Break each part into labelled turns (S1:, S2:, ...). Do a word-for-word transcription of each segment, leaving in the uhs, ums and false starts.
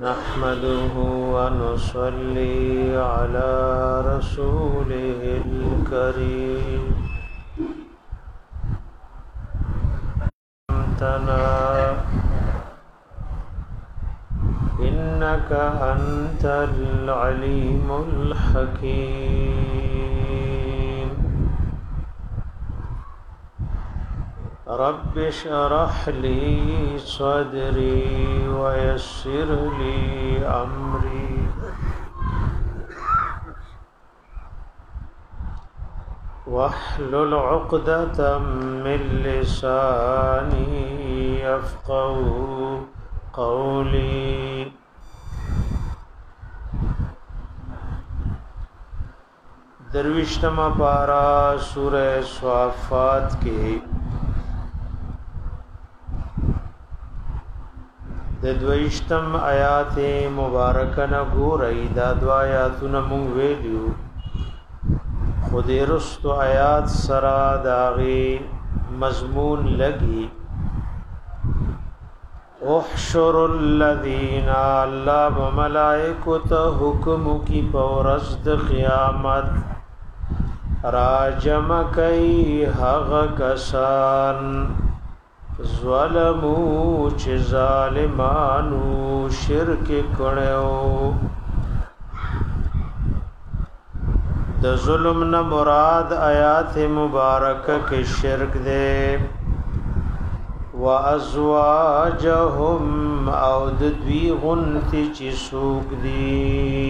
S1: نحمده ونصلي على رسوله الكريم إنك أنت العليم الحكيم رب اشرح لي صدري ويسر لي أمري واحلل عقدة من لساني يفقهوا قولي درویشتما پارا سورہ صافات کے د دویشتم آیات مبارکه نه ګورئ دا دو آیاتونه مونږ ویلو خود رستو آیات سرا داغي مضمون لګي احشر الذين الله ملائکه حکم کی پورز د قیامت راجم کای هغ کسان ظلمو چې ظالمانو شرک کړو د ظلم نه مراد آیات مبارکه کې شرک ده وازواجهم او د دوی غنتی چې سوق دي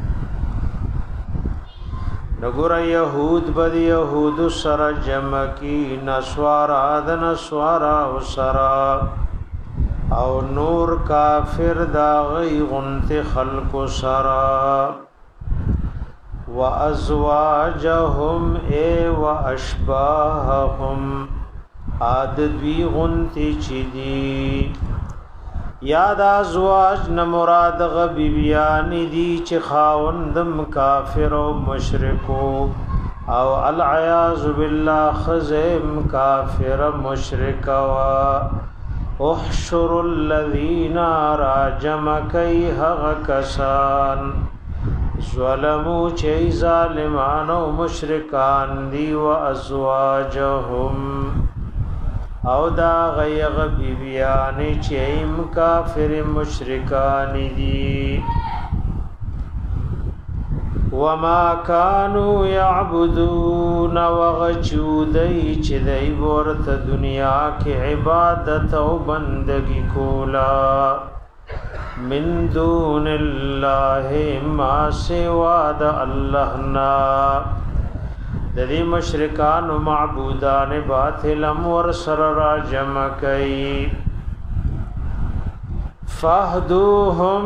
S1: نګور يهود بد يهود سره جمع کی نسوارا د نسوارا او سرا او نور کافر دا غي غنت خلق سرا وازواجهم اي واشباههم عادت وی غنتی چی دی یاد ازواج نمراد غبی بیانی دی چی خاوندم کافر و مشرکو او العیاذ باللہ خزم کافر مشرکو احشر الذین راجم کئی حق کسان ظلمو چی ظالمان و مشرکان دی و ازواجهم او دا غیغ بی بیانی چیم کافر مشرکان دی وما کانو یعبدون وغچودی چی دی ورت دنیا کی عبادت و بندگی کولا من دون اللہ ما سوا دا اللہ نا د دې مشرکان او معبودان باطل امر سر را جمع کئ فهدوهم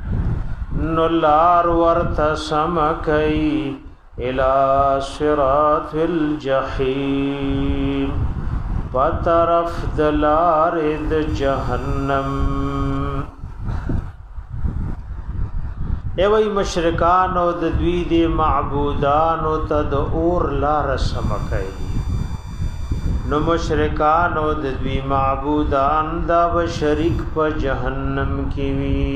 S1: نلار ورت سم کئ الى صراط الجحیم پترف دلار د جهنم ایوی مشرکان او د دوی دی معبودان او تد اور لار سمکای نو مشرکان او د دوی معبودان دا بشریک په جهنم کی وی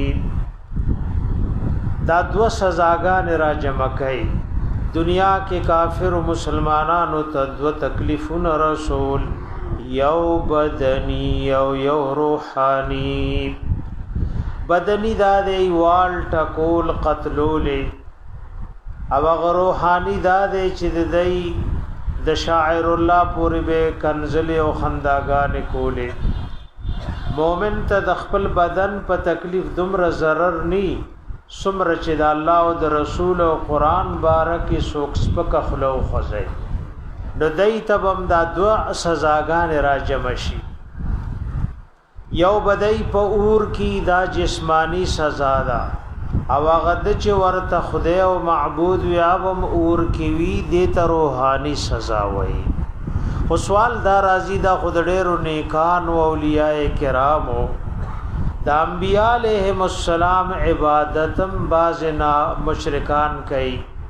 S1: دا دو سزاګان را جمع کای دنیا کې کافر او مسلمانانو ته دو تکلیفون رسول یو بدنی او یو روحانی بدنی دا دی وال ټکول قتلولې او غروحانی دا دی چې د دی د شاعر الله پورې به کنزل او خنداګان کولې مؤمن ته د خپل بدن په تکلیف دومره ضرر ني سمره چې د الله او د رسول او قران بارک سوکس په خلو خوځي نو دای تبم دا دوا سزاګان راجم شي یو بدای په اور کی دا جسمانی سزا دا او هغه د چې ورته خدای او معبود ویا وم اور کی وی د ته روحانی سزا وای خو سوال دا راضی دا خود ډېر نیکان او اولیاء کرامو د انبیاء علیهم السلام عبادتم بازنا مشرکان کئ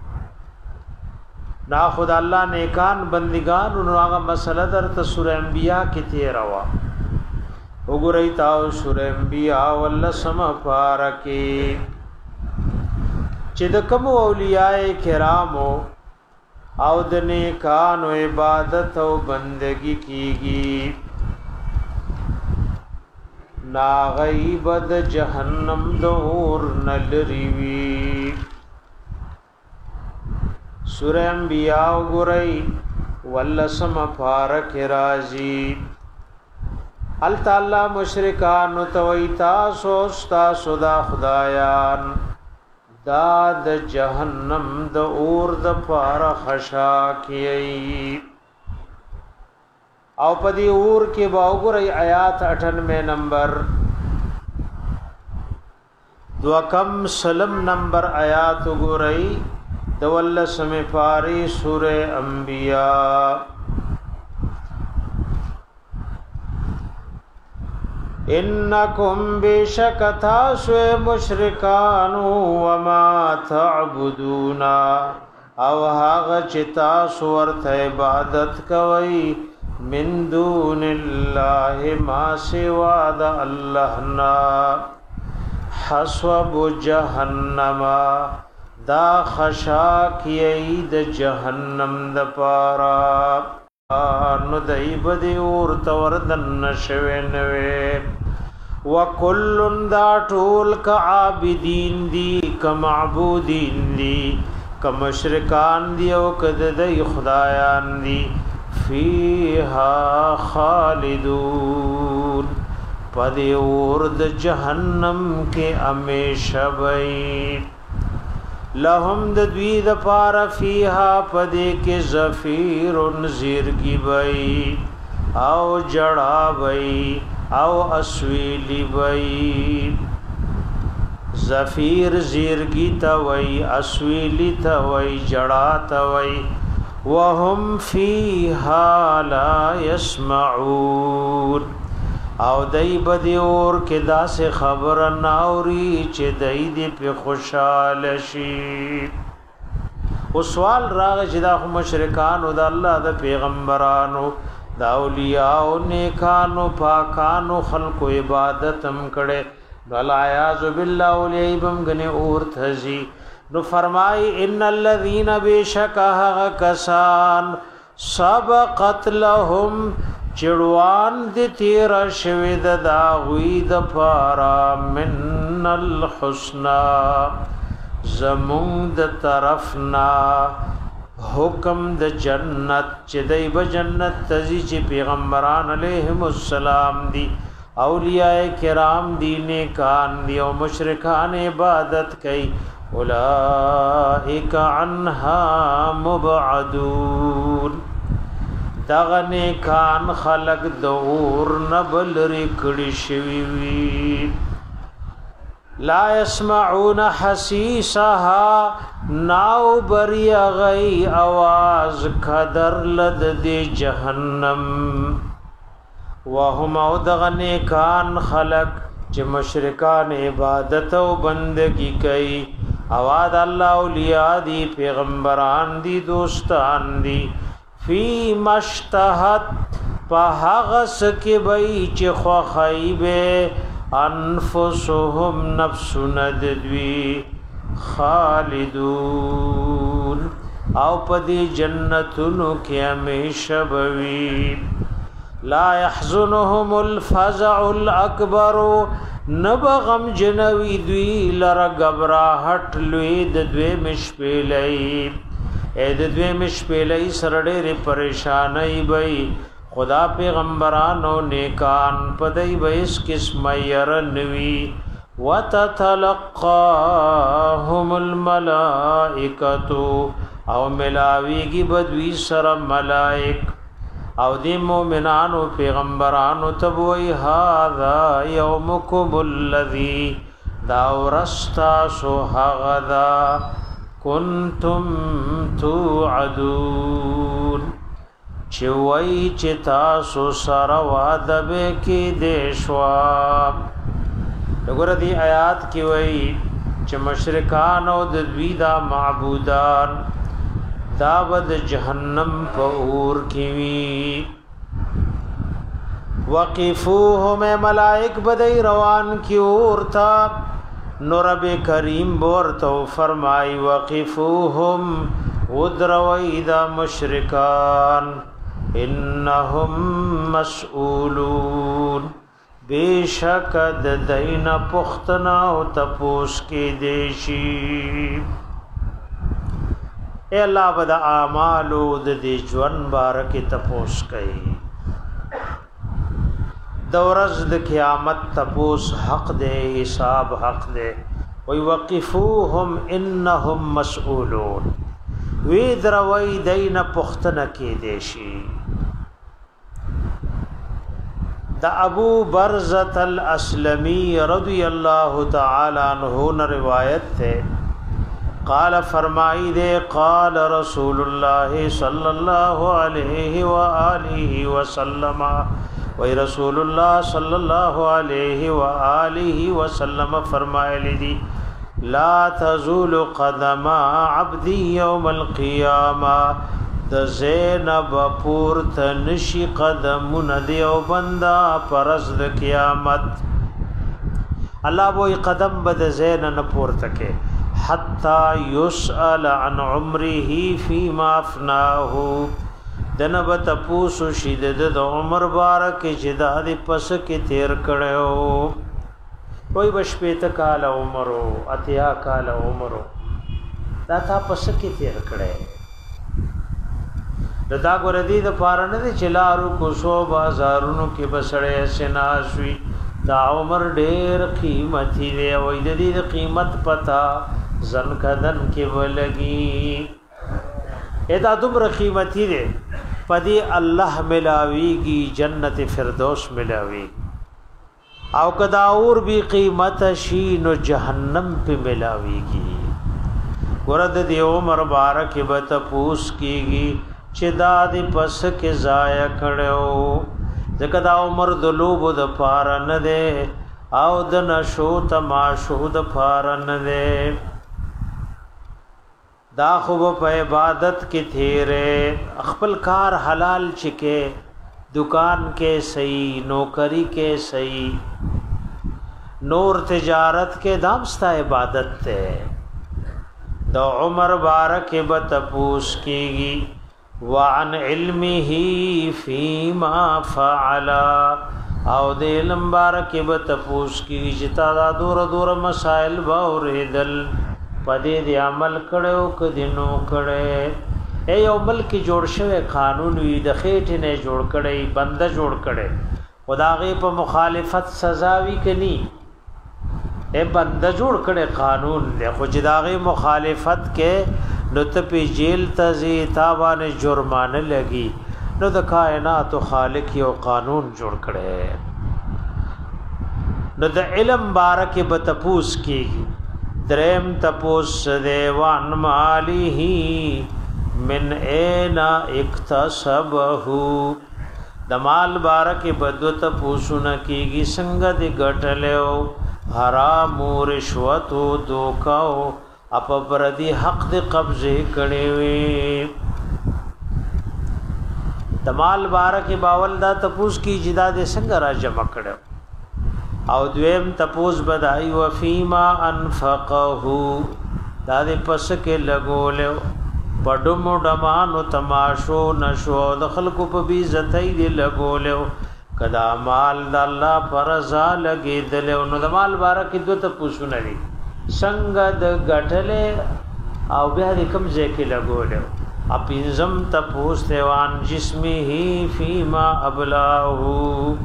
S1: نا خود الله نیکان بندگان نو هغه مسله در ته سورہ انبیاء کې تیروا وګورئ تاسو سورۃ انبیاء ولسم پارکه چې د کوم اولیاء کرامو او د نیکانو عبادت او بندگی کیږي نا غیب د جهنم دور نلریوی سورۃ انبیاء وګورئ ولسم پارک رازی ال تعالی مشرکان تویتا سوستا سودا خدایان دا د جهنم د اور د پار خشا کیئی او پدی اور کې باوګری آیات اٹھانوے نمبر دو کم سلم نمبر آیات وګورئ دول سمې پاری سورہ انبیاء انکم بشک تاسو مشرکان وما تعبدون او هغه چې تاسو ورته عبادت کوي من دون الله ما سوا د الله نا حسب جهنم دا خشا کیئی د جهنم د پارا نو دایب دی اور توردن نشوی نوی وکلن دا ټول کا عابدین دی کا معبودین دی کا مشرکان دی او کد دی خدایان دی فیها خالدون پدی اور د جهنم کے امیشہ بئی لهم د دوی د پار فیها پدې کې زفیر زیرګي وای او جڑا وای او اسویلی وای زفیر زیرګي تا وای اسویلی تا وای جڑا تا وای وهم فیها لا يسمعون او دای بدی اور کې داسې خبر ناوري چې دای دې په خوشاله شي او سوال راغ چې دا مشرکان او د الله د پیغمبرانو دا اولیاء او نیکانو پاکانو خلق عبادت هم کړي بلا یاذ بالله اولیاء بم غنه اور تھزي نو فرمای ان الذين بشکه کسان سبقت لهم چړوان دې تیر شوی د داوی د پارا من الحسنا زمون د طرفنا حکم د جنت چې دای به جنت تزي چې پیغمبران علیهم السلام دی اولیاء کرام دی نیکان دی او مشرکان عبادت کوي اولئک عنها مبعدون دغنه کان خلق دور نبل رکڑی شوی وی لا يسمعون حسیسها ناو بری غی آواز قدر لد دی جہنم وهم او دغنه کان خلق چې مشرکان عبادت او بندگی کوي اواد الله اولیاء دی پیغمبران دی دوستان دی فی مشتهت پهغس کی بئی چه خو خیبه انفسهم نفس ندوی خالدون او پدی جنتونو کی ہمیشہ بوی لا يحزنهم الفزع الاکبر نبغم جنوی دوی لرگبراہٹ لوید دوی مشپیلی اې د دوی مش پهلې سرډې ری پریشانای وي خدا پیغمبرانو نیکان پدای ویس قسم ير نوي وتتلقاهم الملائکه او ملاویږي بدوی سره ملائک او دی مومنانو پیغمبرانو تبوی هذا یومکم الذی دا ورستا سو هغدا کنتم توعدون چوئی چتا سو سارا وعده به کې دیشوا وګوره دی آیات کې وای چې مشرکان او د دوی دا معبودان دا ود جهنم په اور کې وی وقفوهم ملائک بدئی روان کی اورتا نو رب کریم بورتو فرمائی وقفوهم ودروی دا مشرکان انہم مسئولون بیشک د دین پختنا و تپوس کی دیشی اے اللہ بدا آمالو د دی جون بارکی تپوس کئی دورز د قیامت تپوس حق دے حساب حق دے ویوقفوهم انہم مسئولون وید روی دین پختن کی دیشی دا ابو برزت الاسلمی رضی اللہ تعالی عنہ روایت تے قال فرمائی دے قال رسول اللہ صلی اللہ علیہ وآلہ وسلم وی رسول اللہ صلی اللہ علیہ وآلہ وسلم فرمائے لی لا تزول قدم عبدی یوم القیامہ د زینب پورت نشی قدمون دیو بندہ پرز د قیامت اللہ وی قدم بد زین نپورت کے حتی یسأل عن عمره فیما افناہو دنب تپوسو شیدد د عمر بارک جدا دی پس کی تیر کڑیو کوئی بشپیت کال عمرو اتیا کال عمرو دا تا پس کی تیر کڑی دا گردی دا پارن دی چلارو کسو بازارونو کی بسڑے سناسوی دا عمر دیر قیمتی دے وی دی دا قیمت پتا زن کدن کی بلگی اے دا دمر قیمتی دے پدی اللہ ملاوی گی جنت فردوس ملاوی او کدا اور بھی قیمت شین و جہنم پہ ملاوی گی ورد دی عمر بارک بتپوس کی گی چی دا دی پس کے ضائع کڑیو ذکر دا عمر دلوب دا پارن دے او دا نشو تماشو دا پارن دے دا خوب پا عبادت کی تھیرے اخپل کار حلال چکے دکان کے صحیح نوکری کے صحیح نور تجارت کے دامستا عبادت تے دا عمر بارک بتپوس کی گی وعن علمه فيما فعل او دے علم بارک بتپوس کی جتا دا دور دور مسائل باوریدل پدې دی عمل کړو کدی نو کړي اے یو ملک جوړ شوی قانون وی د خېټ نه جوړ کړي بند جوړ کړي خداغه په مخالفت سزا وی کني اے بند جوړ کړي قانون دی خو جداغه مخالفت کې نو ته په جیل تزي تاوانه جرمانه لګي نو د کائنات خالق یو قانون جوړ کړي نو د علم بارک به تپوس کیږي درم تپوس دیوان مالی من اینا اکتسبہو دمال بارک بدو تپوسونا کیگی سنگ دی گٹلیو حرامو رشوتو دوکاو اپا بردی حق دی قبضے کڑیوی دمال بارک باول دا تپوس کی جدا دی سنگ را جمع کڑیو او دویم تپوس بدائی وفیما انفقہو دا دی پس کے لگولیو پڑمو ڈمانو تماشو نشو دخلکو پا بیزتائی دی لگولیو کدا مال دا اللہ پرزا لگی دلیو نو دا مال بارکی دو تپوسو نلی سنگ دا گٹلے او بیا دی کم زیکی لگولیو اپینزم تپوس دیوان جسمی ہی فیما ابلاہو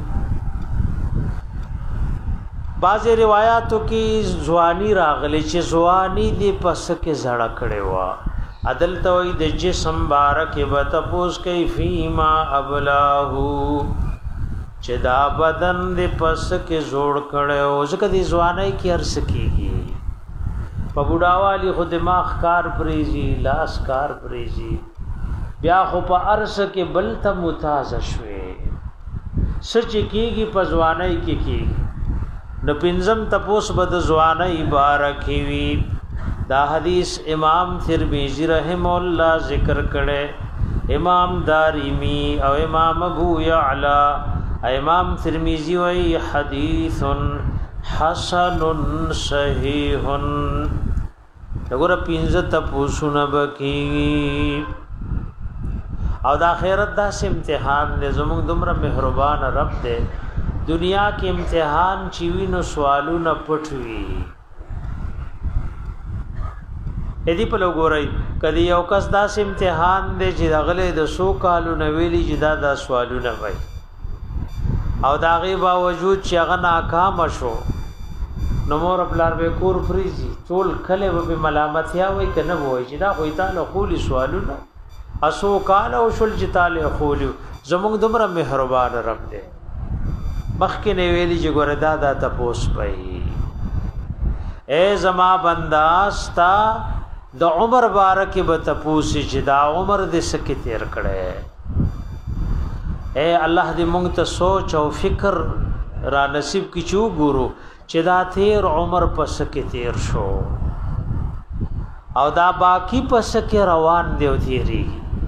S1: بعض روایاتو کی زوانی راغلی چې زوانی دی پس کې زړه کړي وا عدل توي د جسم بارک به تپوس کوي فیما ابلاهو چې دا بدن دی پس کې جوړ کړي او ځکه دی زوانی کې ارس کیږي په بډاوالی خو دماغ کار پریزي لاس کار پریزي بیا خو په ارس کې بل ته متاز شوي سچ کیږي په زوانی کې کیږي نو پنځم تپوس بد زوانه بارکی وی دا حدیث امام ترمذی رحم الله ذکر کړي امام دارمی او امام ابو یعلا امام ترمذی وی حدیث حسن صحیح دغه پینځه تپوسونه بکی او د آخرت داسې امتحان دې زموږ دومره مهربان رب دې دنیا کې امتحان چوي نو سوالونه پټوي اې دې په لګورای کدی یو کس داسې امتحان دې چې دغله د سو کالو نو ویلي جدا دا سوالونه وای او دا غي باوجود چې هغه ناکام شو نو مور خپلار به کور فریزي ټول کله به ملامتیا وای کنه وای چې دا خو تعالی خولي سوالونه اسو کال او شل جتاله خولي زموږ دمر مهربان رب دې مخکې نه ویلي چې ګوره دا دا تپوس پي اے زما بنداستا د عمر بارک به تپوس چې دا عمر دې سکه تیر کړي اے الله دې مونږ ته سوچ او فکر را نصیب کی چو ګورو چې دا تیر عمر پس کې تیر شو او دا باقی پس کې روان دی او تیری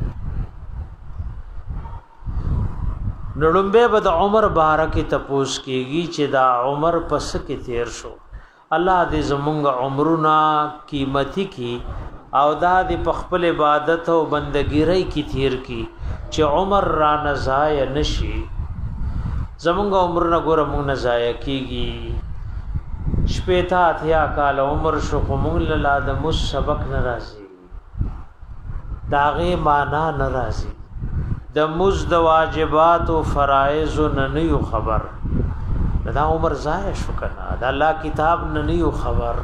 S1: نړمبه به د عمر بارک تپوس کیږي چې دا عمر پس کې تیر شو الله دې زمونږ عمرونه قیمتي کی او دا دې په خپل عبادت او بندګیری کی تیر کی چې عمر را نزای نشي زمونږ عمر نه ګور مونږ نه ضایع کیږي شپېتا اتیا کال عمر شو کومل لا د مس سبق ناراضي داغه معنا ناراضي د مز د واجبات او فرایض نه یو خبر دا عمر ضایع شو کنه دا الله کتاب نه یو خبر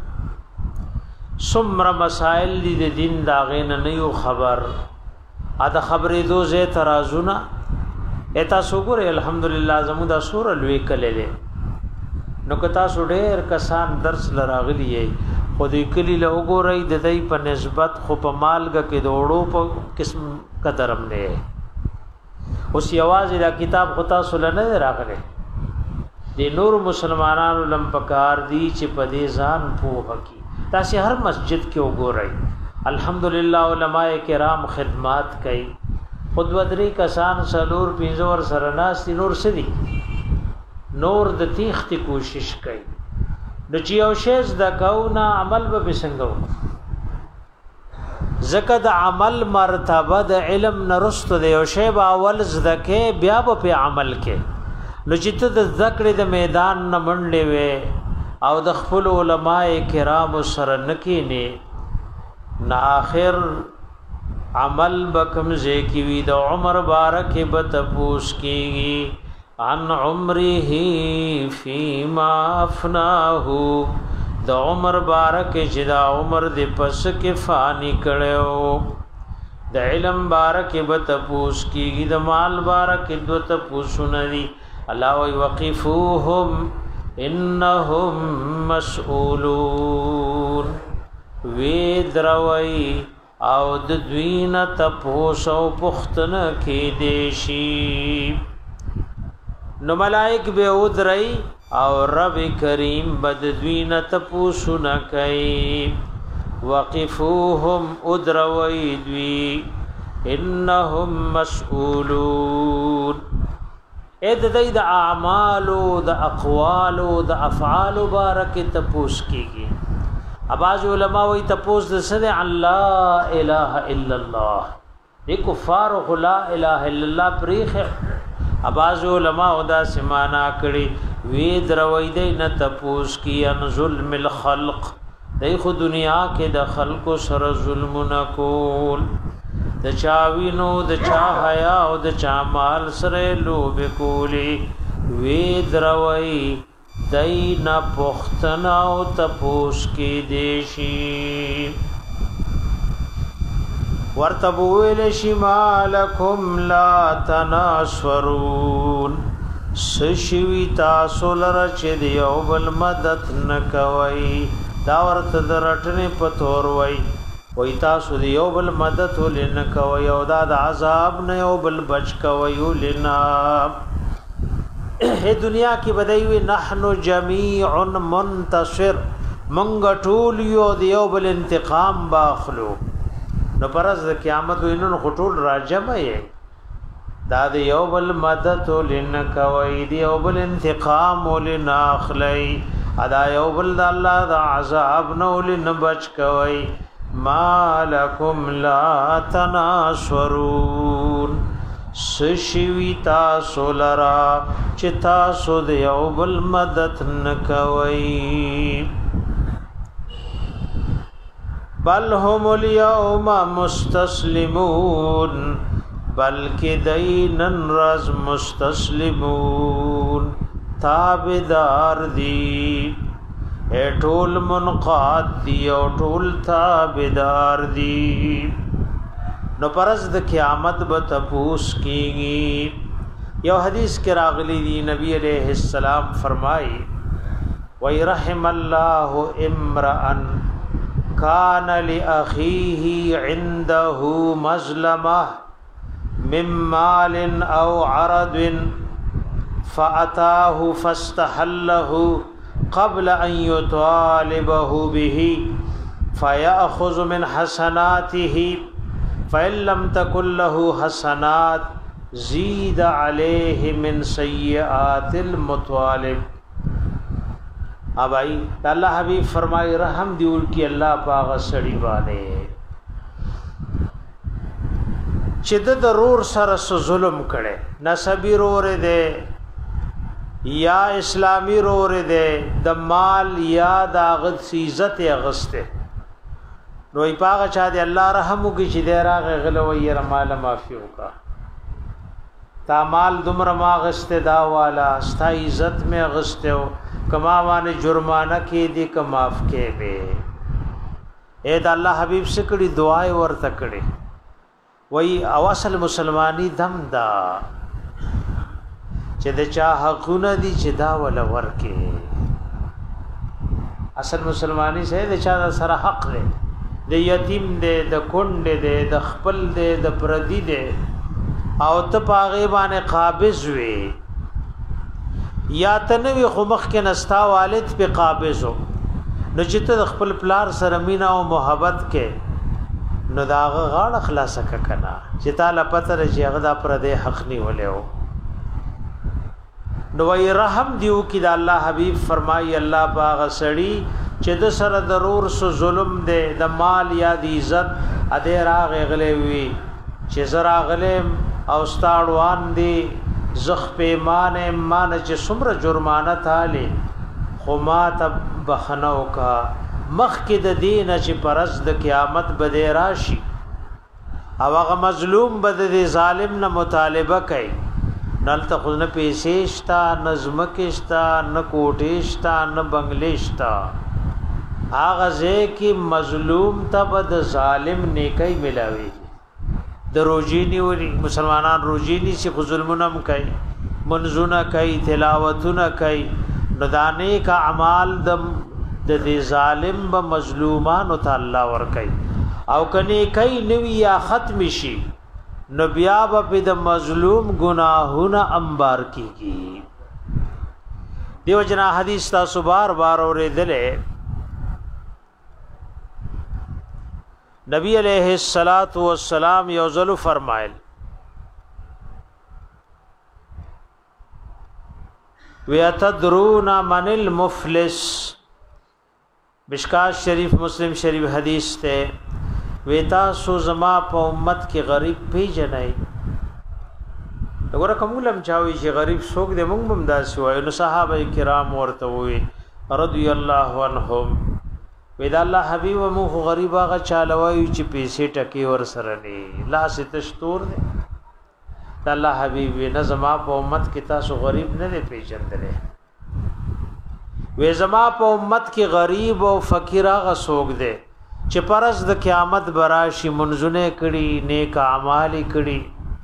S1: سمره مسائل دي د دین داغه نه یو خبر ا د خبرې دو زه ترازونه اتا سوګره الحمدلله زمو دا سور لوي کله نو کتا سوډیر کسان درس لراغلی خو دې کلی له وګورئ د دې په نسبت خو په مالګه کې دوړو په قسم قدرم نه اوس یوازې دا کتاب خطا سره نه راغلی د نور مسلمانانو لم پکار دي چې په دې ځان پوهه کی تاسو هر مسجد کې وګورئ الحمدلله علماء کرام خدمات کوي خود ودری کسان سلور پینځور سرناس نور سدي نور د تیخت کوشش کوي د چیو شیز د کاونا عمل به بسنګو زکه د عمل مرتبه د علم نرست د یو شی به اول زدکه بیا په عمل کې نو چې ته د ذکر د میدان نه منډې وې او د خپل علماء کرام سره نکینه نا آخر عمل بکم زکی وی د عمر بارک بتپوس کیږي عن عمره فيما افناه د عمر بارک چې دا عمر د پس کې فانی کړو د علم بارک بتپوس کیږي د مال بارک دوت پوسونري الله وی وقفوهم انهم مسئولون وی دروي او د دوین تپوس او پختنه کې دیشی نو ملائک به ودري او رب کریم بد دوین تپوس نه کوي وقفوهم ادروي دوی انهم مسئولون اې د دې د اعمال او د اقوال او د افعال مبارک تپوس کیږي اباظ علماء وی تپوس د سره الله اله الا الله دې کفار لا اله الا الله پریخ اباظ علماء دا سمانا کړي وی دروي دې نه تپوس کی ان ظلم الخلق دې خو دنیا کې د خلق سره ظلم نکول د چاوینو د چا حیا او د چا مال سره لوب کولی وی دروي داینا پختنا او تپوس کی دیشی ورتبویل شمالکم لا تناصرون سشوی تاسو لرچ دیو بل مدد نکوي دا ورته درټنه پتور وای وای تاسو دیو بل مدد ولن کوي او دا د عذاب نه یو بل بچ کوي ولنا اے دنیا کی بدایوی نحنو جمیع منتصر منگ ټول یو دیو بل انتقام باخلو نو پرز قیامت وینن خطول راجمه دا د یو بل مدد لن کوي دی یو بل انتقام لن اخلی ادا یو بل د الله د عذاب نو لن بچ کوي ما لکم لا تناصرون سشوی تاسو لرا چه تاسو د یو بل مدد نکوي بل هم اليوم مستسلمون بلکہ دینن رز مستسلمون تابدار دی اے ټول منقاد دی او ټول تابدار دی نو پرز د قیامت به تپوس کیږي یو حدیث کې راغلی دی نبی علیہ السلام فرمائی وَيْ رَحِمَ اللَّهُ إِمْرَأً كَانَ لِأَخِيهِ عِنْدَهُ مَظْلَمَةٌ مِّن مَّالٍ أَوْ عَرَضٍ فَأَتَاهُ فَاسْتَحَلَّهُ قَبْلَ أَن يُطَالِبَهُ بِهِ فَيَأْخُذُ مِنْ حَسَنَاتِهِ فَإِن لَّمْ تَكُن لَّهُ حَسَنَاتٌ زِيدَ عَلَيْهِ مِنْ سَيِّئَاتِ الْمُطَالِبِ اب آئی اللہ حبیب فرمائی رحم دیول کی اللہ پاغ سڑی بانے چد ضرور سرس ظلم کڑے نسبی رور دے یا اسلامی رور دے د مال یا داغت سی عزت اغستے نو ای پاغ چا دے اللہ رحمو کی چی دے راغ غلو یر مال مافیو کا تا مال دمر ما غستے دا والا ستا عزت میں غستے ہو کما وانی جرمانہ کی دی کماف کے بے اے دا اللہ حبیب سکڑی دعائے ورتکڑی وی اواصل مسلمانی دم دا چه دا چا حقون دی چه دا ولا ورکے اصل مسلمانی سے دا چا دا سر حق دے دا یتیم دے دا کنڈ دے دا خپل دے دا پردی دے او تا پاغیبان قابض وے یا تنوی خمخ کې نستا والد په قابضو نو چې ته خپل پلار سره مینا او محبت کې نو داغه غاړه خلاص ککنا چې تعالی پته لري هغه د پر دې حق نی ولېو نو وی رحم دیو کې د الله حبیب فرمایي الله باغ سړی چې د سره ضرور سو ظلم دے د مال یا د عزت ا دې راغ غلې وی چې زرا غلې او ستاړوان دی زخ پیمانه مان چې څومره جرمانه تاله خو ما تب بخنو کا مخ کې د دین چې پرز د قیامت بده راشي او هغه مظلوم بده د ظالم نه مطالبه کوي نل ته خو نه پیسې شتا نظم کې شتا نه کوټې شتا نه بنگلې شتا هغه ځکه مظلوم ته بد ظالم نیکي ملاوي د روجینی وری مسلمانان روجینی سی ظلمونم کوي منزونه کوي تلاوتونه کوي ندانه کا اعمال د د ظالم به مظلومان او تعالی ور کوي او کني کوي نوی یا ختم شي نو بیا به د مظلوم گناهونه انبار کیږي دیو جنا حدیث تاسو بار بار اوریدله نبی علیہ الصلات والسلام یوزل فرمائل ویتدرون من المفلس مشکات شریف مسلم شریف حدیث تے ویتا سو زما په امت کې غریب پیژنای وګوره کوملم چاوي چې غریب څوک دې موږ هم داسې وایو نو صحابه کرام ورته وي رضی الله عنهم ودا الله حبیب مو غریب هغه چالوي چې پیسې ټکی ور سره نه لا ستشتور دي الله حبیب نه زما په امت کې تاسو غریب نه دی پیژندلې وې زما په امت کې غریب او فقیر هغه څوک دی چې پرز د قیامت براشي منځونه کړي نیک اعمال کړي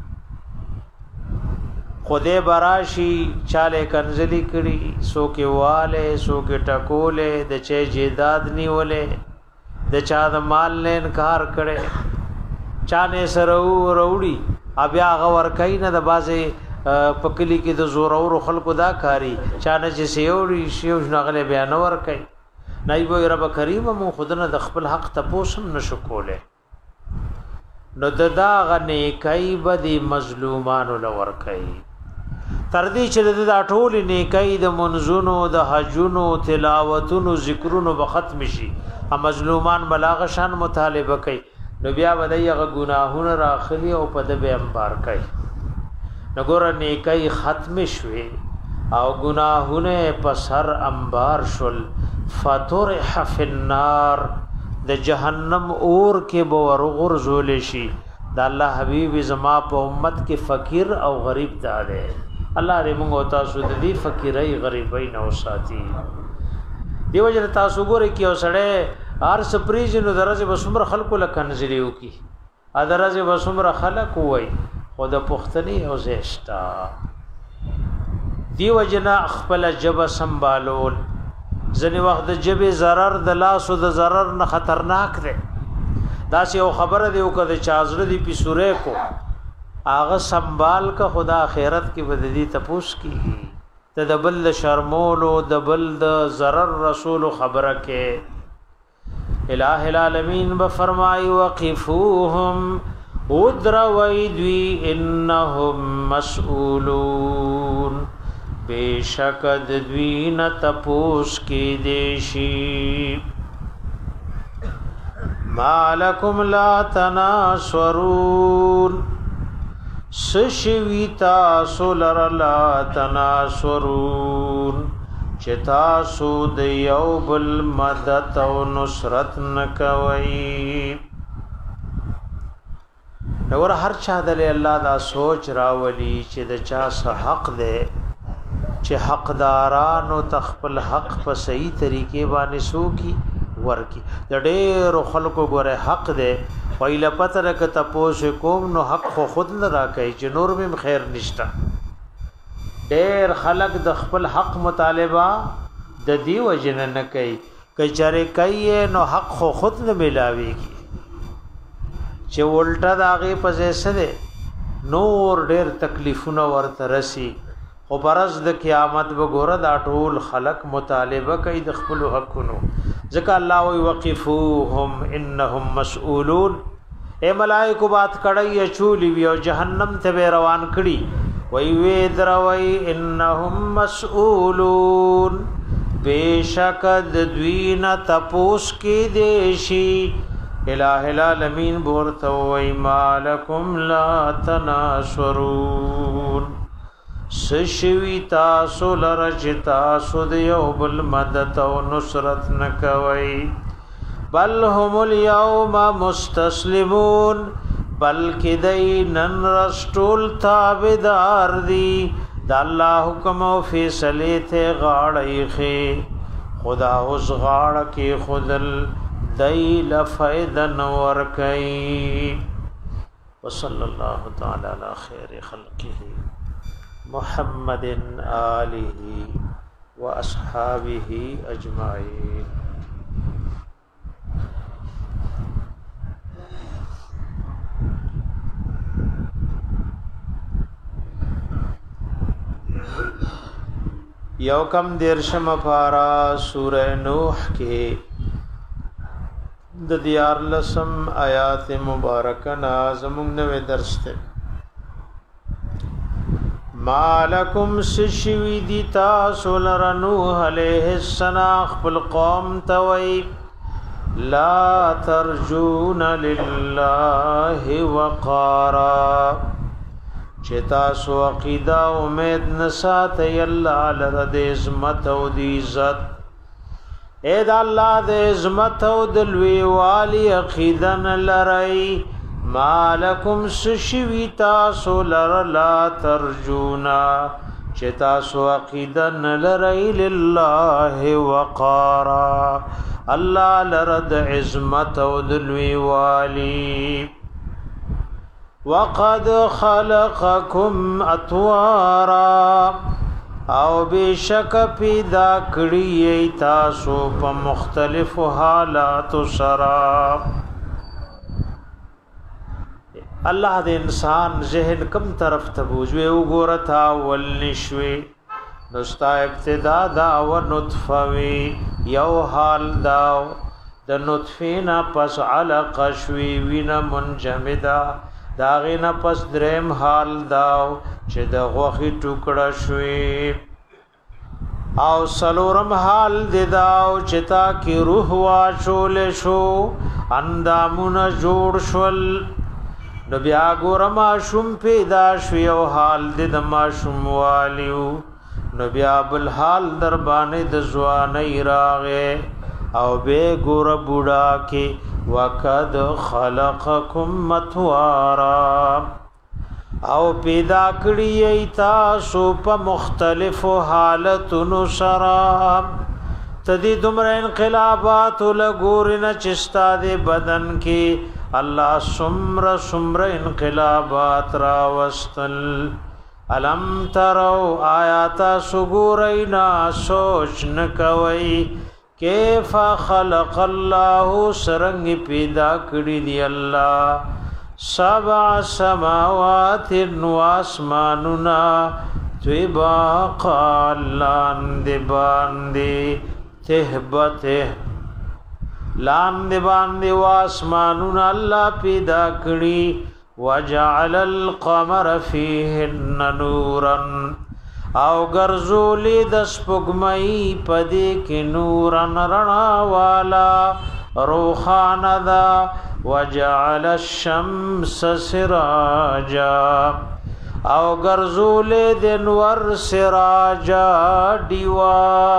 S1: خوده براشي چاله کنزلی کړي سو کې واله سو کې ټکوله د چي جیداد نیولې د چا د مال نه انکار کړي چانه سره وروړي بیا غور کین د بازه پکلی کې د زور او خلکو دا کاری چانه چې سیوړي شیو نغله بیان ور کوي نایب رب کریم مو خدانه د خپل حق تپوسم نشو کوله نو ددا غنی کای بدی مظلومانو لور کای تر دې چې د ټول نیکای د منزونو د حجونو تلاوتونو ذکرونو به ختم شي ا مظلومان بلاغ شان مطالبه کوي نو بیا ودایغه گناهونه راخلی او په د به انبار کوي نګور نیکای ختم شوي او گناهونه په سر انبار شول فطرح فی النار د جهنم اور کې به ورغور زول شي د الله حبیب زما په امت کې فقیر او غریب داده الله دې موږ تاسو د دې فقیرای غریبای نو ساتي دیو جن تاسو ګوري کې اوسړه ار سپریج نو درجه بسمر خلکو لکنزلیو کی ا درجه بسمر خلق وای خود پختنی او زیشتا دیو جن خپل جب سنبالول ځنی وخت د جبه zarar د لاس او د zarar نه خطرناک دی دا سی او خبره دی او کده چازړه دی پسوره کو اغه سنبال کا خدا خیرت کې بددي تپوس کی ته د بل شرمول او د بل د zarar رسول خبره کې الہ العالمین به فرمای وقفوهم ودروي دوی انهم مسئولون بیشک دوی نه تپوس کې دیشی مالکم لا تناصرون سشویتا سولر لا تناصرون چتا سود یو بل مدد او نصرت نکوي نور هر چا د الله دا سوچ راولي چې د چا سه حق ده چې حقدارانو تخپل حق په صحیح طریقې باندې سو کی ورکی د ډېر خلکو ګوره حق ده ویله پته راک تاسو کوم نو حق خو خود نه راکې چې نور به خیر نشتا ډېر خلک د خپل حق مطالبه د دی وجن نه کوي کچره کوي نو حق خو خود نه ملاويږي چې ولټه داغه پځه سره نور ډېر تکلیفونه ورته رسی خو پرز د قیامت به ګوره دا ټول خلق مطالبه کوي د خپل حقونو ځکه الله وی وقفوهم انهم مسئولون اے ملائکه بات کړی چولی وی او جهنم ته روان کړي وی وی دروي انهم مسئولون بیشک د دوی نه تپوس کې دیشي الہ العالمین بورته وی مالکم لا تناصرون سشوی تاسو لرج تاسو دیو بل مدد و نصرت نکوی بل هم اليوم مستسلمون بلکی دی نن رستول تابدار دی دا اللہ حکم و فیصلی تے غاڑی خی خدا اس غاڑ کی خودل دی لفیدن ورکی وصلی اللہ تعالی علی خیر خلقه محمد آلہ و اصحابہ اجمعین یو کم دیرشم پارا سورہ نوح کے د دیار لسم آیات مبارکہ نازمون نوے درس تے مالکم سشوی دی تاسو لرنوح علیہ السلام خپل قوم توئی لا ترجون للہ وقارا چتا سو عقیدہ امید نسات اللہ لرد عظمت او دی عزت اے دا اللہ دے عظمت او دلوی والی عقیدن لرائی مالکم سشوی تاسو لر لا ترجونا چه تاسو عقیدن لرائی للہ وقارا اللہ لرد عظمت او دلوی والی وقد خلقکم اطوارا او بشک پیدا کړی تاسو په مختلف حالات سرا الله د انسان ذهن کم طرف ته بوجوي وګورتا ولنشوي نوستا ابتدا دا و نطفه وی یو حال دا د نطفینا پس علق شوی وینا منجمدا داغینا پس دریم حال داو چې د غوخي ټوکړه شوی او سلورم حال د داو چې تا کی روح واچول شو اندامونه جوړ شول نو بیا ګورما شوم پیدا شوی او حال د ما شوم والیو نو بیا بل حال در باندې د ځواني راغې او به ګور بوډا کې وقد خلقکم متوارا او پیدا کړی تاسو په مختلفو حالتونو سره تدی دمر انقلابات لګورنه چستا د بدن کې الله سمر سمر انقلابات را وستل علم ترو آیات سګورینا سوچ نکوي کیف خلق الله سرنګ پیدا کړی دی الله سبع سماوات واسماننا طباقا لاند باندې تهبته لاند باندې واسماننا الله پیدا کړی وجعل القمر فيهن نورا او ګرځولې د سپوږمۍ پدې کې نور رڼا والا روخانه دا وجعل الشمس سراجا او ګرځولې د نور سراجا دیوا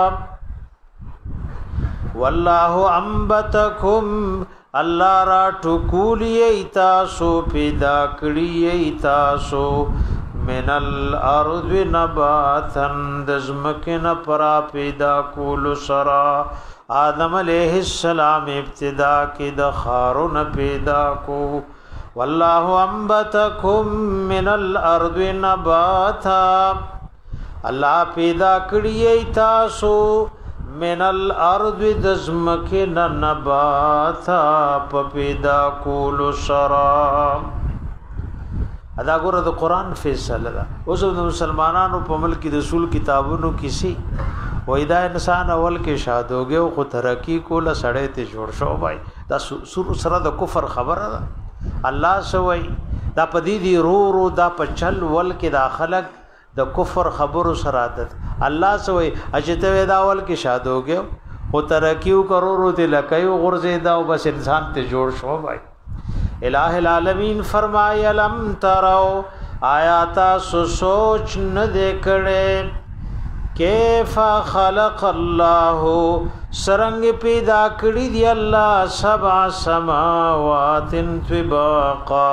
S1: والله انبتکم الله را ټکولی تاسو پیدا کړی تاسو من الارض نباتن دزمکن پرا پیدا کول سرا آدم علیہ السلام ابتدا کی دخارن پیدا کو والله انبتکم من الارض نباتا الله پیدا کړی تاسو من الارض دزمکن نباتا په پیدا کول سرا ادا ګوره د قران فیصله ده اوس د مسلمانانو په ملک رسول کتابونو کسی وېدا انسان اول کې شادوګه او خو ترقی کوله سړې ته جوړ شو بھائی دا سر سره د کفر خبره ده الله سوئی دا پدی دی رو رو دا پچل ول کې دا خلق د کفر خبرو سره عادت الله سوئی اجته دا اول کې شادوګه خو ترقی کرو رو ته لکایو غرزه دا او بس انسان ته جوړ شو بھائی الہ العالمین فرمایا لم ترو آیات سو سوچ نہ دیکھڑے کیف خلق اللہ سرنگ پیدا کړی دی الله سبع سماوات طباقا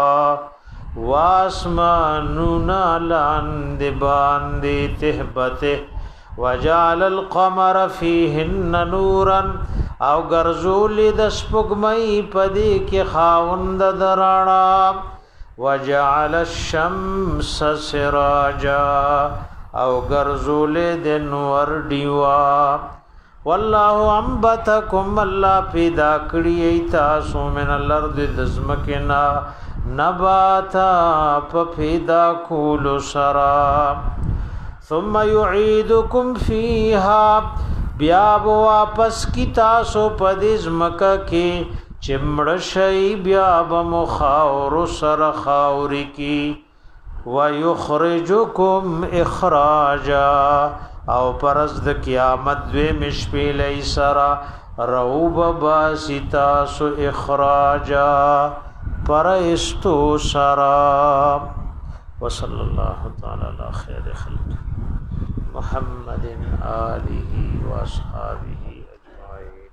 S1: واسمانونا لاند باندې تهبته وجعل القمر فيهن نورا او ګرځول د سپوږمۍ پدې کې خاوند درانا وجعل الشمس سراجا او ګرځول د نور دیوا والله انبتکم الله پیدا کړی تاسو من الارض دزمکنا نباتا په پیدا کول سرا ثم يعيدكم فيها بیا بو واپس کی تاسو پدیز مکه کې چمړ شي بیا به مخاور سر خاوري کی ويخرجكم اخراجا او پرز د قیامت دوی مشپې لای سرا روب باستا سو اخراجا پر استو سرا وصلی الله تعالی علی خیر خلق محمد آله واصحابه اجمعین.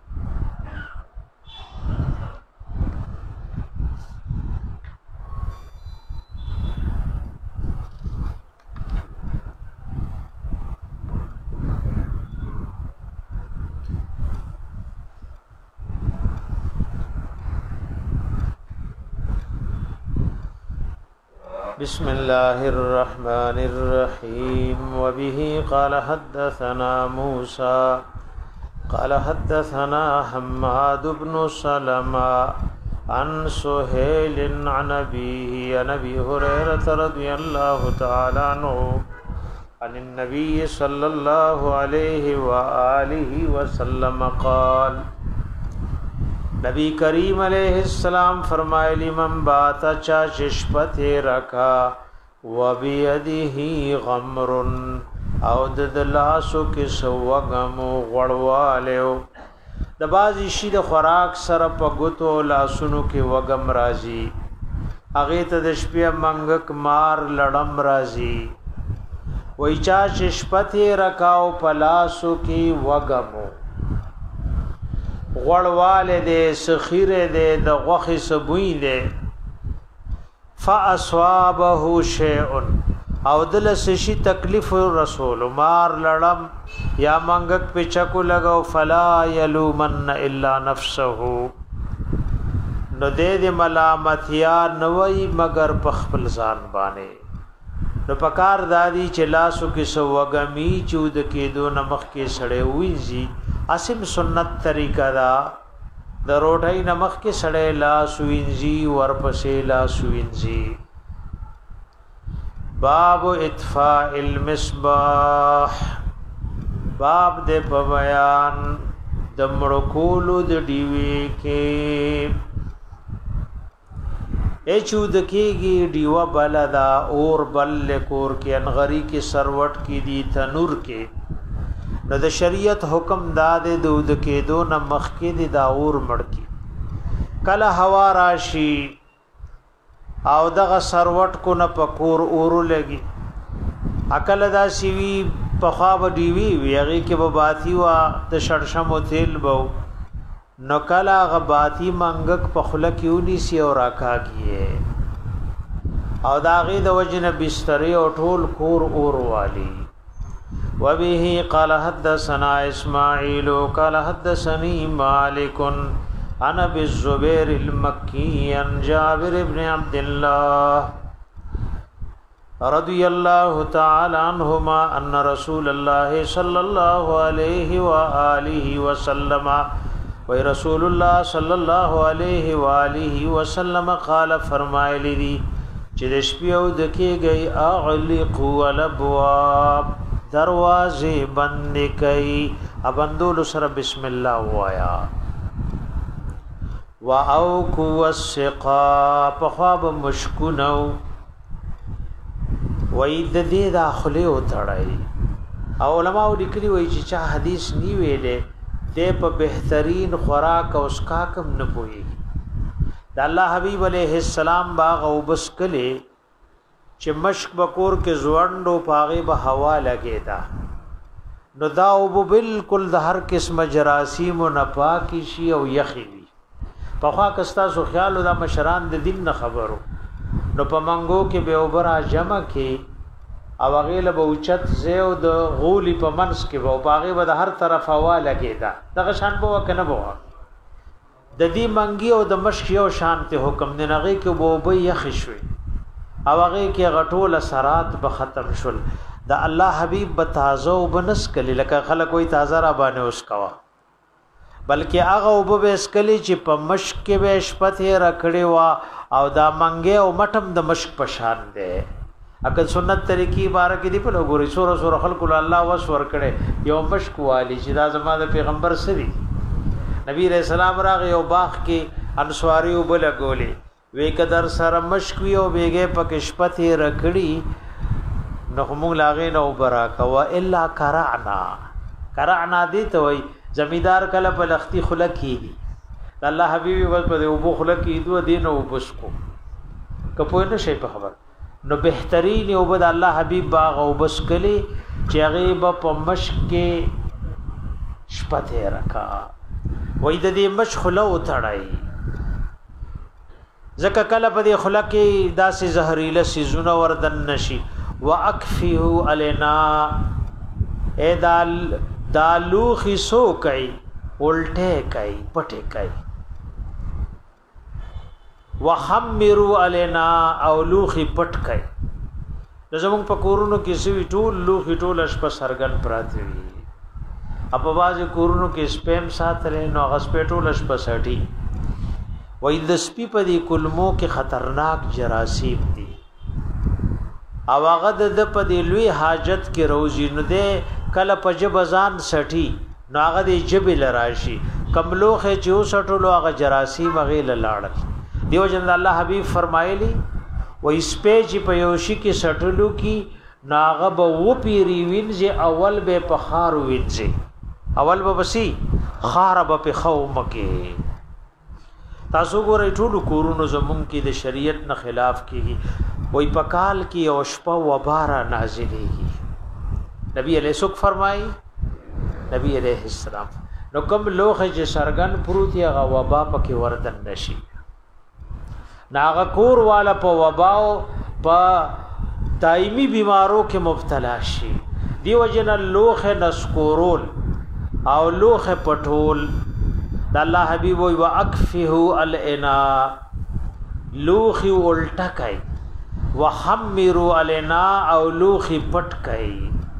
S1: بسم الله الرحمن الرحيم وبه قال حدثنا موسى قال حدثنا حماد بن سلمة عن سهيل عن أبيه عن أبي هريرة رضي الله تعالى عنه عن النبي صلى الله عليه وآله وسلم قال نبی کریم علیہ السلام فرمایلی من باتا چا ششپت رکا و بیده غمر او د لاسو کې سوغم غړوالیو د بازي شي د خوراک سره په ګوتو لاسونو کې وغم راځي هغه ته د شپې منګک مار لړم راځي وای چا ششپت رکاو پلاسو کې وغمو غړواله دې سخیره دې د غوخي سبوی دې فاصابه شیء او دل سشي تکلیف رسول مار لړم یا منګک په چکو لگاو فلا یلومن الا نفسه نو دې دې ملامتیا نوای مگر په خپل ځان باندې نو پکار دادی چې لاسو کې سو وګمی چود کې دو نمخ کې سړې وینځي اسم سنت طریقہ دا د روټۍ نمخ کې سړې لا سوینځي ورپسې لا سوینځي باب اطفاء المصباح باب د په بیان د مړکولو د ډیوی کې اچود کېږي ډیوا بلدا اور بل کور کې انغری کې سروټ کې دی تنور کې نو د شریعت حکم داد دود کې دو نمخ کې دی دا اور مړ کی کله هوا راشي او دغه سروټ کو نه پکور اور لګي عقل دا سی وی په خواب دی وی ویغه کې به باتی وا د شړشم او تیل بو نو کلا غباتی منګک په خله کیونی سی او راکا کیه او داغه د وجنه بستر او ټول کور اور والی وبه قال حدثنا اسماعيل قال حدثني مالك عن ابي الزبير المكي عن جابر بن عبد الله رضي الله تعالى عنهما ان رسول الله صلى الله عليه واله وسلم ورسول الله صلى الله عليه واله وسلم قال فرمایلی دي چې د شپې او د کېږي اغلقوا الابواب دروازه بند کئ ابندول سره بسم الله وایا واو کو السقا په خواب مشکونو وای د دې داخله او تړای او علماء لیکلي وای چې چا حدیث نی ویلې د په بهترین خوراک او اسکا کم نه پوي د الله حبیب علیہ السلام باغ او بس کله چې مشک بکور کې زوندو پاغه به هوا لګیدا نو دا او بالکل د هر قسم جراثیم او نپاکی شي او یخي په خوا کستا سو خیال د مشران د دین نه خبرو نو په منګو کې به اوبرا جمع کې او غیله به اوچت زیو د غولی په منس کې به پاغه به د هر طرف هوا لګیدا دغه شان به کنه به د دې منګي او د مشک یو شانته حکم نه نغې کې به به یخ شوي او هغه کې غټول سرات به ختم شول د الله حبیب بتازه وبنس کلی لکه خلک وای تازه را باندې اوس کوا بلکې هغه وب به اسکلی چې په مشک کې به شپته رکړې وا او دا منګه او مټم د مشک په شان دی اکل سنت طریقې بار کې دی په لګوري سور سور خلق الله وس ور کړي یو مشک والی چې دا زما د پیغمبر سری نبی رسول الله راغ یو باغ کې انصاری وبل ګولې وی قدر سره مشکوی او بیګه پکشپتی رکړي نو موږ لاغې نو برکا وا الا کرعنا کرعنا دي ته وای زمیدار کله په لختی خلک کیږي الله حبیبي ول په او خلک کیدو دین او بسکو کپوی نه شي په خبر نو بهترین او بد الله حبیب باغ او بس کلی چې غیب په مشک کې شپته رکا وای د دې مشخله او تړای زکه کله په دې خلک کې داسې زهريله سيزونه وردن نشي واکفه علنا ادال دالو خسو کوي الټه کوي پټه کوي وحمروا علنا او لوخي پټ کوي زموږ په کورونو کې سوي ټول لوخي ټول اش په سرګن پراته وي په باز کورونو کې سپیم ساتره نو غس په ټول اش په سټي وای د سپی په دی کلمو کې خطرناک جراثیم دي او هغه د په دی لوی حاجت کې روزي نو ده کله په جبزان سټي نو هغه د جبل راشي کم لوخه چې وسټلو هغه جراثیم غیل لاړل دیو جن الله حبیب فرمایلی و اسپیج په یوشي کې سټلو کې ناغه به و پیری وینځي اول به په خار وینځي اول به بسی خار به په خو مکه تاسو ګورئ ټول کورونو زمون کې د شریعت نه خلاف کیږي وای په کال کې او شپه وباره نازلېږي نبی علیہ السلام فرمای نبی علیہ السلام نو کوم لوخه چې سرګن پروتي هغه وبا پکې وردن نشي ناغه کور والا په وباو په دایمي بیمارو کې مبتلا شي دیو جن لوخه نسکورول او لوخه پټول د الله حبيب وي واکفه الانا لوخي الټکای وحمروا علينا او لوخي پټکای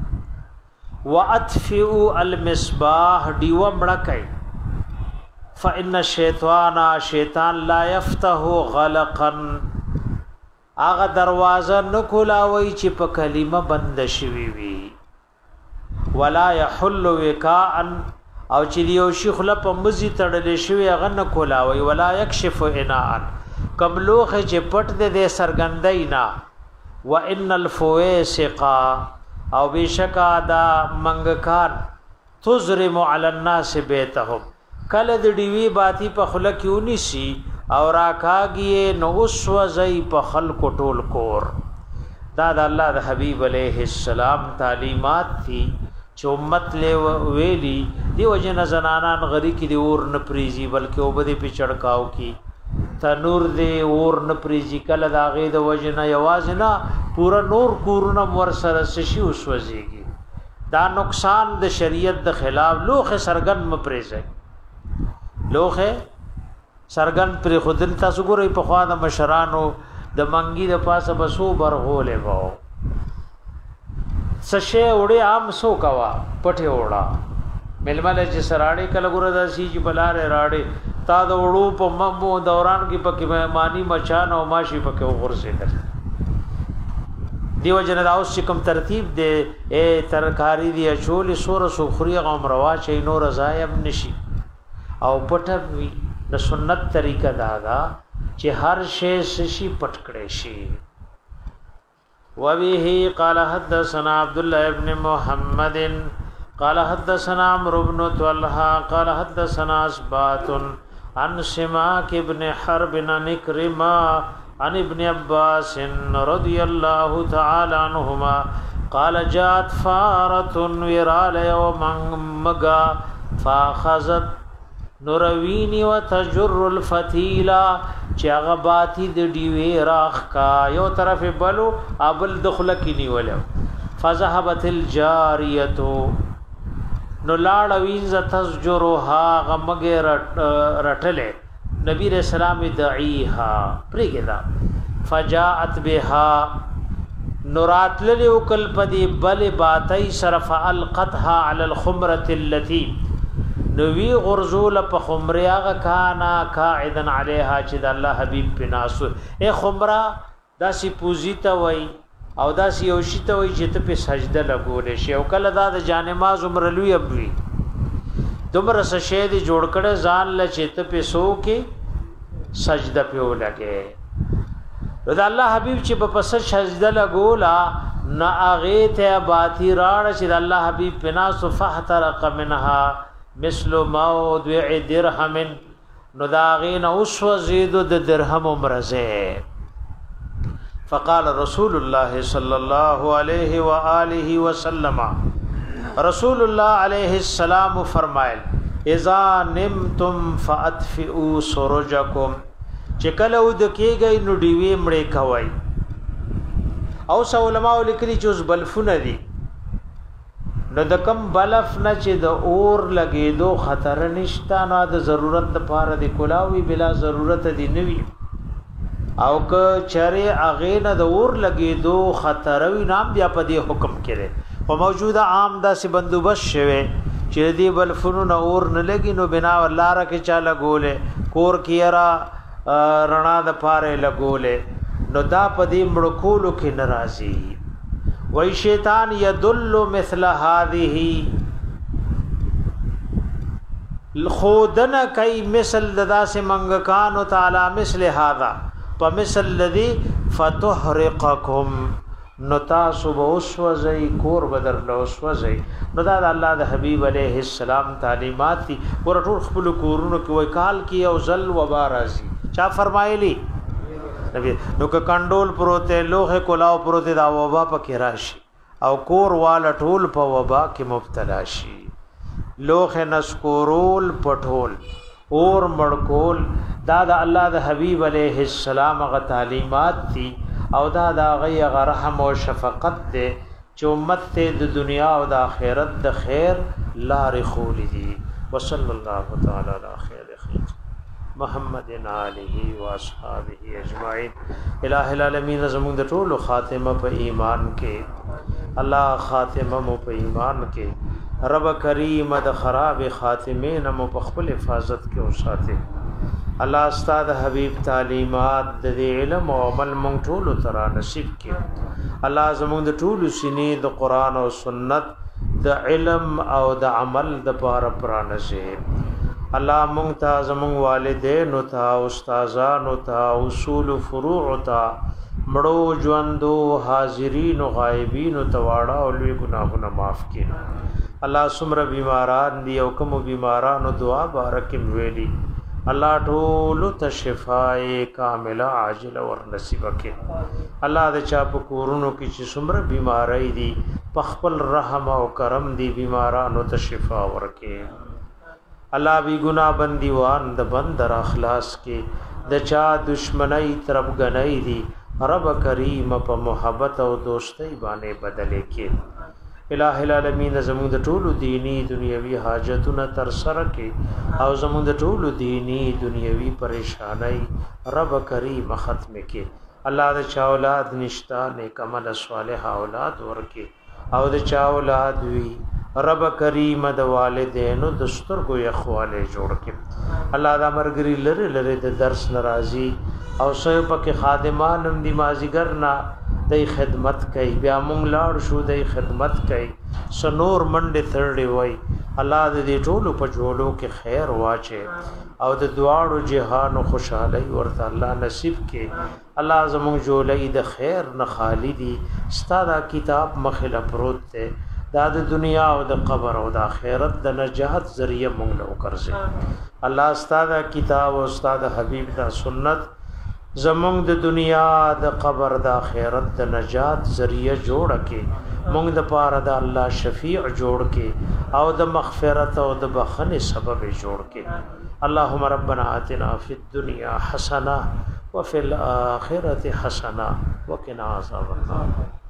S1: واطفئوا المصباح دیو مړکای فان الشیطان شیطان لا يفتح غلقا اغه دروازه نکولاوي چې په کلمه بند شوي وي ولا يحل وکاء او چې دیو شیخ له مزي تړلې شوی هغه نکولاوي ولا يكشف اناء کملوخ چې پټ دې سرګندینا وان الفويسقا او بشکا دا منګکان تزرم علی الناس بیتهم کله د دیوی باتی په خله کیونی سی او راکاږي نو وسو زئی په خلق ټول کور دا د الله د حبیب علیہ السلام تعلیمات تھی چې امت له ویلی دی وجه زنانان غری کی دی اور نه پریزي بلکې وبدي په چړکاو کی تنور دی اور نه پریزي کله دا غي د وجه نه یواز نه پورا نور کورونه ور سره شي وسوځيږي دا نقصان د شریعت د خلاف لوخه سرګن مپریزي لوخه سرګن پر خودل تاسو ګورئ په خوا د مشرانو د منګي د پاسه بسو برغولې وو سشه وړي عام سو کوا پټه وړا ململ چې سراړي کله ګور د سی چې بلاره راړي تا د وړو په ممو دوران کې پکې مهمانی مچان او ماشي پکې وغورځي کړ دیو جن راوس چې کوم ترتیب دی اے ترکاری دی چول سور سخری غم روا چې نور زایم نشي او پټوي د سنت طریقه داغا چې هر شی شي پټ کړي شي وبه قال حدثنا عبد الله ابن محمد قال حدثنا عمرو بن طلحه قال حدثنا اسبات عن سماك ابن حرب عن كرمه عن ابن عباس رضي الله تعالى عنهما قال جاءت فارة ورال يوم مغا فاخذت نوروینی وتجر الفتيلا چغباتی د دیوی راخ کا یو طرف بلو ابل دخل کی نیولو فذهبت الجاریه نو لاړ وینز تسجرها غمګه رټله نبی رسول الله دعیها پرګدا فجاءت بها نورات للیو کل پدی بل باتای صرف القتها على الخمره التي نوی غرزول په خمره هغه کانا قاعدا علیها چې د الله حبیب پناسو اے خمره داسی پوزیتا وای او داسی یوشیتا وای چې ته په سجده لګولې شی او کله دا د جانماز عمر لوی ابوی دومره سشه دی جوړ کړه ځان ل چې ته په سو کې سجده په ولګې د الله حبیب چې په پس سجده لګولا نا اغه ته باتی راړ چې د الله حبیب پناسو فحترق منها مثل موضع درهم نو داغین اوس وزید د درهم مرزه فقال رسول الله صلى الله عليه واله وسلم رسول الله عليه السلام فرمایل اذا نمتم فاطفئوا سرجكم چکلو د کېږي نو دیوی مړې کوي او څو علماء لیکلي چې اوس بلفونه دي نو د کم بلف نه چې د اور لګېدو خطر نشتا نو د ضرورت د پاره د کلاوي بلا ضرورت دی نوي او که چره اغه نه د اور لګېدو خطر وي نام بیا په دې حکم کړي او موجوده عام داسې بندوبست شوه چې دې بلفونو نه اور نه لګي نو بنا الله را کې چا لګولې کور کیرا رڼا د پاره لګولې نو دا په دې مړکولو کې ناراضي وای شیطان یدل مثل هذه خودنا کای مثل ددا سے منگکان تعالی مثل هذا فمثل الذي فتحرقكم نتاسو بوسوزي کور بدر لوسوزي نو دا الله د حبيب عليه السلام تعلیمات دي ور ټول خپل کورونو کې وای کال کې او زل و بارازي چا فرمایلی نبی نو ک کندول پروته لوه کولاو پروته دا وبا پکې راشي او کور والا ټول په وبا کې مبتلا شي لوه نسکورول پټول اور مړکول دا د الله د حبيب عليه السلام غ تعلیمات دي او دا دا غي غ رحم او شفقت دي چې امت ته د دنیا او د آخرت د خیر لار خول دي وصلی الله تعالی علی خیر خلق محمد علیه و اصحابہ اجمعین الہ العالمین زمون د ټولو خاتمه په ایمان کې الله خاتمه مو په ایمان کې رب کریم د خراب خاتمه نمو په خپل حفاظت کې اوساته الله استاد حبیب تعلیمات د علم او عمل مونږ ټول ترا نصیب کړي الله زموږ د ټول سینې د قران او سنت د علم او د عمل د پاره پرانځي الله مونږ ته زموږ والدین او ته استادان او ته اصول فروع او ته مړو ژوندو حاضرین او غایبین او تواړه او لوی ګناهونه معاف کړي الله سمره بیماران دی او کوم بیمارانو دعا بارکم ویلی الله ټول ته شفای کامله عاجله ور نصیب کړي الله د چا په کورونو کې چې سمره بیماری دي په خپل رحم او کرم دی بیمارانو ته شفا ورکړي الله بی ګناه بندیوان د بندر اخلاص کې د چا دشمنی طرف غنۍ دي رب کریم په محبت او دوستی باندې بدلې کې الہ العالمین زمون د ټولو دینی دنیوي حاجتونه تر سره کې او زمون د ټولو دینی دنیوي پریشانای رب کریم ختم کې الله د چا اولاد نشتا نیک عمل صالح اولاد ورکې او د چا اولاد وی رب کریم د والدینو د سترګو یخواله جوړ کې الله د امرګری لره لره د درس ناراضي او سوی پکې خادمان هم دی مازیګر نه دای خدمت کوي بیا مونږ لاړ شو دای خدمت کوي سنور منډه ترډي وای الله دې ټولو په جوړو کې خیر واچي او د دعاړو جهان او خوشحالي ورته الله نصیب کې الله زموږ جوړې د خیر نه خالی دي ستاده کتاب مخله پروت ته دا د دنیا او د قبر او د آخرت د نجات ذریعہ مونږ له وکړي الله ستاده کتاب او ستاده حبیب دا سنت زمونږ د دنیا د قبر د آخرت د نجات ذریعہ جوړ کې مونږ د پاره د الله شفیع جوړ کې او د مغفرت او د بخنه سبب جوړ کې اللهم ربنا آتنا فی الدنیا حسنه وفي الاخره حسنه وقنا عذاب النار